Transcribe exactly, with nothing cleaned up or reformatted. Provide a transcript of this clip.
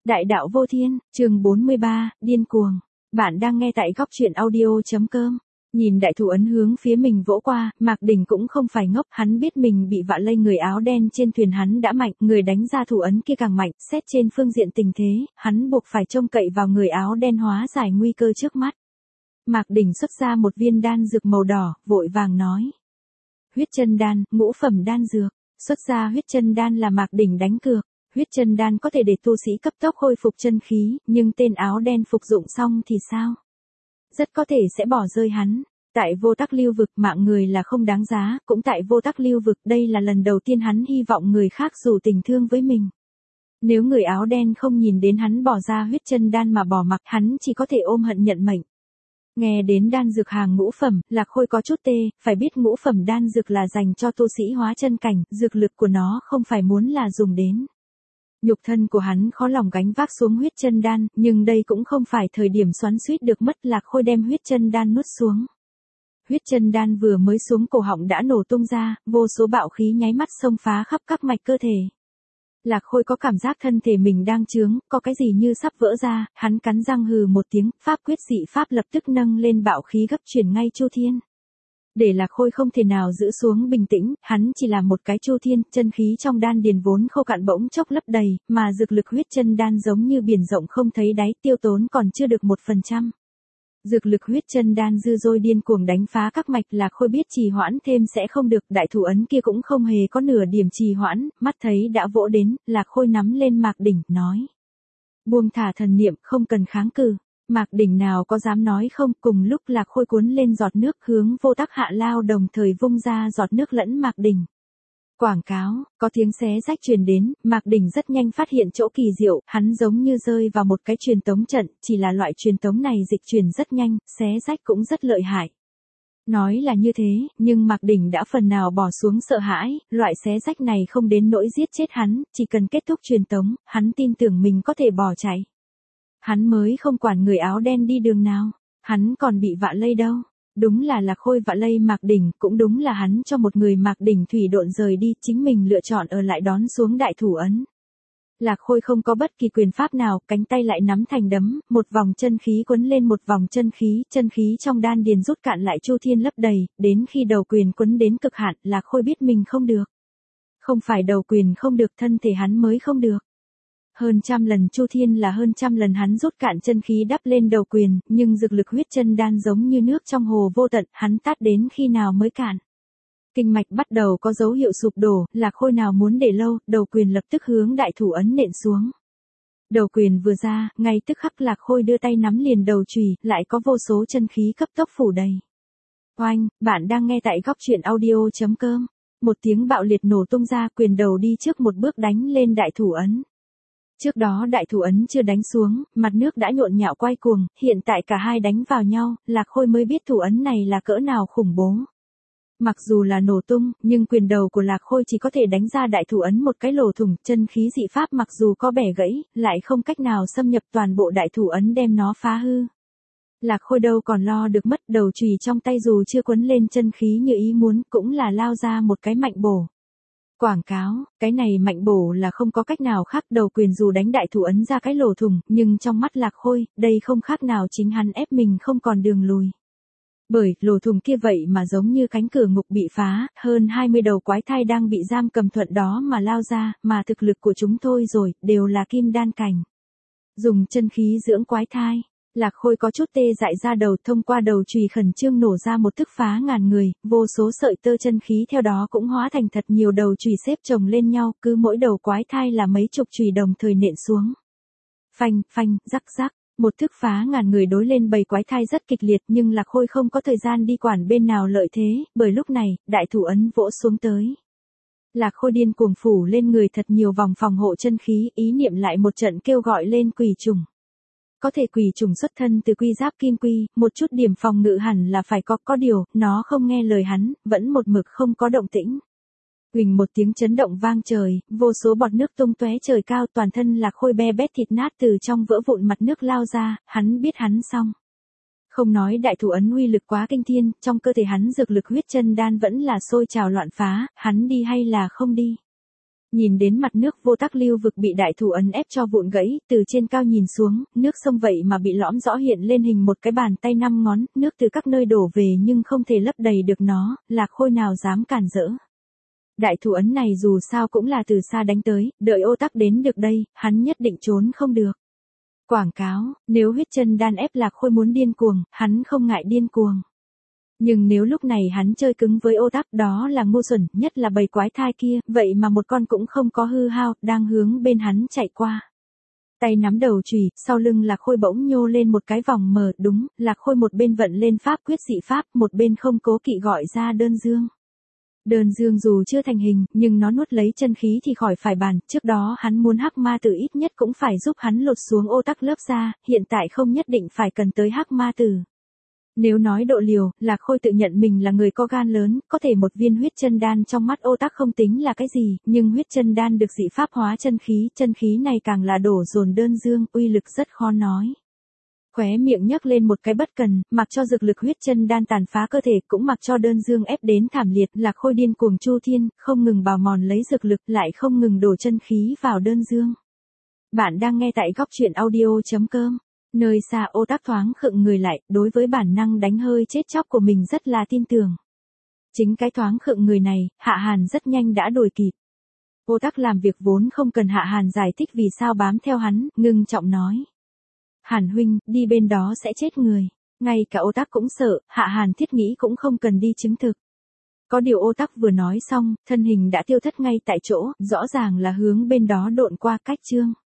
Đại đạo vô thiên, chương bốn mươi ba, điên cuồng. Bạn đang nghe tại góc truyện audio.com. Nhìn đại thủ ấn hướng phía mình vỗ qua, Mạc Đình cũng không phải ngốc, hắn biết mình bị vạ lây người áo đen trên thuyền hắn đã mạnh, người đánh ra thủ ấn kia càng mạnh, xét trên phương diện tình thế, hắn buộc phải trông cậy vào người áo đen hóa giải nguy cơ trước mắt. Mạc Đình xuất ra một viên đan dược màu đỏ, vội vàng nói. Huyết chân đan, ngũ phẩm đan dược, xuất ra huyết chân đan là Mạc Đình đánh cược. Huyết chân đan có thể để tu sĩ cấp tốc khôi phục chân khí, nhưng tên áo đen phục dụng xong thì sao? Rất có thể sẽ bỏ rơi hắn. Tại vô tắc lưu vực mạng người là không đáng giá, cũng tại vô tắc lưu vực đây là lần đầu tiên hắn hy vọng người khác dù tình thương với mình. Nếu người áo đen không nhìn đến hắn bỏ ra huyết chân đan mà bỏ mặc, hắn chỉ có thể ôm hận nhận mệnh. Nghe đến đan dược hàng ngũ phẩm, Lạc Khôi có chút tê, phải biết ngũ phẩm đan dược là dành cho tu sĩ hóa chân cảnh, dược lực của nó không phải muốn là dùng đến. Nhục thân của hắn khó lòng gánh vác xuống huyết chân đan, nhưng đây cũng không phải thời điểm xoắn xuýt được mất. Lạc Khôi đem huyết chân đan nuốt xuống. Huyết chân đan vừa mới xuống cổ họng đã nổ tung ra, vô số bạo khí nháy mắt xông phá khắp các mạch cơ thể. Lạc Khôi có cảm giác thân thể mình đang chướng, có cái gì như sắp vỡ ra, hắn cắn răng hừ một tiếng, pháp quyết dị pháp lập tức nâng lên bạo khí gấp chuyển ngay Chu Thiên. Để Lạc Khôi không thể nào giữ xuống bình tĩnh, hắn chỉ là một cái Chu Thiên, chân khí trong đan điền vốn khô cạn bỗng chốc lấp đầy, mà dược lực huyết chân đan giống như biển rộng không thấy đáy, tiêu tốn còn chưa được một phần trăm. Dược lực huyết chân đan dư dôi điên cuồng đánh phá các mạch. Lạc Khôi biết trì hoãn thêm sẽ không được, đại thủ ấn kia cũng không hề có nửa điểm trì hoãn, mắt thấy đã vỗ đến, Lạc Khôi nắm lên Mạc Đỉnh, nói. Buông thả thần niệm, không cần kháng cự. Mạc Đỉnh nào có dám nói không, cùng lúc Lạc Khôi cuốn lên giọt nước hướng vô tắc hạ lao đồng thời vung ra giọt nước lẫn Mạc Đỉnh. Quảng cáo, có tiếng xé rách truyền đến, Mạc Đỉnh rất nhanh phát hiện chỗ kỳ diệu, hắn giống như rơi vào một cái truyền tống trận, chỉ là loại truyền tống này dịch truyền rất nhanh, xé rách cũng rất lợi hại. Nói là như thế, nhưng Mạc Đỉnh đã phần nào bỏ xuống sợ hãi, loại xé rách này không đến nỗi giết chết hắn, chỉ cần kết thúc truyền tống, hắn tin tưởng mình có thể bỏ chạy. Hắn mới không quản người áo đen đi đường nào, hắn còn bị vạ lây đâu. Đúng là Lạc Khôi vạ lây Mạc Đỉnh, cũng đúng là hắn cho một người Mạc Đỉnh thủy độn rời đi, chính mình lựa chọn ở lại đón xuống đại thủ ấn. Lạc Khôi không có bất kỳ quyền pháp nào, cánh tay lại nắm thành đấm, một vòng chân khí quấn lên một vòng chân khí, chân khí trong đan điền rút cạn lại Chu Thiên lấp đầy, đến khi đầu quyền quấn đến cực hạn, Lạc Khôi biết mình không được. Không phải đầu quyền không được, thân thể hắn mới không được. Hơn trăm lần Chu Thiên là hơn trăm lần hắn rút cạn chân khí đắp lên đầu quyền, nhưng dược lực huyết chân đan giống như nước trong hồ vô tận, hắn tát đến khi nào mới cạn. Kinh mạch bắt đầu có dấu hiệu sụp đổ, Lạc Khôi nào muốn để lâu, đầu quyền lập tức hướng đại thủ ấn nện xuống. Đầu quyền vừa ra, ngay tức khắc Lạc Khôi đưa tay nắm liền đầu chùy, lại có vô số chân khí cấp tốc phủ đầy. Oanh, bạn đang nghe tại góc truyện audio.com. Một tiếng bạo liệt nổ tung ra, quyền đầu đi trước một bước đánh lên đại thủ ấn. Trước đó đại thủ ấn chưa đánh xuống, mặt nước đã nhộn nhạo quay cuồng, hiện tại cả hai đánh vào nhau, Lạc Khôi mới biết thủ ấn này là cỡ nào khủng bố. Mặc dù là nổ tung, nhưng quyền đầu của Lạc Khôi chỉ có thể đánh ra đại thủ ấn một cái lỗ thủng, chân khí dị pháp mặc dù có bẻ gãy, lại không cách nào xâm nhập toàn bộ đại thủ ấn đem nó phá hư. Lạc Khôi đâu còn lo được mất, đầu chùy trong tay dù chưa quấn lên chân khí như ý muốn, cũng là lao ra một cái mạnh bổ. Quảng cáo, cái này mạnh bổ là không có cách nào khác, đầu quyền dù đánh đại thủ ấn ra cái lỗ thủng, nhưng trong mắt Lạc Khôi, đây không khác nào chính hắn ép mình không còn đường lùi. Bởi, lỗ thủng kia vậy mà giống như cánh cửa ngục bị phá, hơn hai mươi đầu quái thai đang bị giam cầm thuận đó mà lao ra, mà thực lực của chúng thôi rồi, đều là kim đan cảnh. Dùng chân khí dưỡng quái thai. Lạc Khôi có chút tê dại ra đầu, thông qua đầu chùy khẩn trương nổ ra một thức phá ngàn người, vô số sợi tơ chân khí theo đó cũng hóa thành thật nhiều đầu chùy xếp chồng lên nhau, cứ mỗi đầu quái thai là mấy chục chùy đồng thời nện xuống. Phanh, phanh, rắc rắc, một thức phá ngàn người đối lên bầy quái thai rất kịch liệt, nhưng Lạc Khôi không có thời gian đi quản bên nào lợi thế, bởi lúc này, đại thủ ấn vỗ xuống tới. Lạc Khôi điên cuồng phủ lên người thật nhiều vòng phòng hộ chân khí, ý niệm lại một trận kêu gọi lên quỷ trùng. Có thể quỷ trùng xuất thân từ quy giáp kim quy, một chút điểm phòng ngự hẳn là phải có, có điều, nó không nghe lời hắn, vẫn một mực không có động tĩnh. Huỳnh một tiếng chấn động vang trời, vô số bọt nước tung tóe trời cao, toàn thân Lạc Khôi be bét thịt nát từ trong vỡ vụn mặt nước lao ra, hắn biết hắn xong. Không nói đại thủ ấn uy lực quá kinh thiên, trong cơ thể hắn dược lực huyết chân đan vẫn là sôi trào loạn phá, hắn đi hay là không đi. Nhìn đến mặt nước vô tắc lưu vực bị đại thủ ấn ép cho vụn gãy, từ trên cao nhìn xuống, nước sông vậy mà bị lõm rõ hiện lên hình một cái bàn tay năm ngón, nước từ các nơi đổ về nhưng không thể lấp đầy được nó, Lạc Khôi nào dám cản rỡ. Đại thủ ấn này dù sao cũng là từ xa đánh tới, đợi ô tắc đến được đây, hắn nhất định trốn không được. Quảng cáo, nếu huyết chân đan ép Lạc Khôi muốn điên cuồng, hắn không ngại điên cuồng. Nhưng nếu lúc này hắn chơi cứng với ô tắc đó là ngu xuẩn, nhất là bầy quái thai kia, vậy mà một con cũng không có hư hao, đang hướng bên hắn chạy qua. Tay nắm đầu chùy, sau lưng Lạc Khôi bỗng nhô lên một cái vòng mờ, đúng, Lạc Khôi một bên vận lên pháp quyết dị pháp, một bên không cố kỵ gọi ra đơn dương. Đơn dương dù chưa thành hình, nhưng nó nuốt lấy chân khí thì khỏi phải bàn, trước đó hắn muốn hắc ma tử ít nhất cũng phải giúp hắn lột xuống ô tắc lớp da, hiện tại không nhất định phải cần tới hắc ma tử. Nếu nói độ liều, Lạc Khôi tự nhận mình là người có gan lớn, có thể một viên huyết chân đan trong mắt ô tắc không tính là cái gì, nhưng huyết chân đan được dị pháp hóa chân khí, chân khí này càng là đổ dồn đơn dương, uy lực rất khó nói. Khóe miệng nhấc lên một cái bất cần, mặc cho dược lực huyết chân đan tàn phá cơ thể, cũng mặc cho đơn dương ép đến thảm liệt, Lạc Khôi điên cuồng chu thiên, không ngừng bào mòn lấy dược lực, lại không ngừng đổ chân khí vào đơn dương. Bạn đang nghe tại góc truyện audio chấm com. Nơi xa ô tắc thoáng khựng người lại, đối với bản năng đánh hơi chết chóc của mình rất là tin tưởng. Chính cái thoáng khựng người này, Hạ Hàn rất nhanh đã đuổi kịp. Ô tắc làm việc vốn không cần Hạ Hàn giải thích vì sao bám theo hắn, ngưng trọng nói. Hàn huynh, đi bên đó sẽ chết người. Ngay cả ô tắc cũng sợ, Hạ Hàn thiết nghĩ cũng không cần đi chứng thực. Có điều ô tắc vừa nói xong, thân hình đã tiêu thất ngay tại chỗ, rõ ràng là hướng bên đó độn qua cách chương.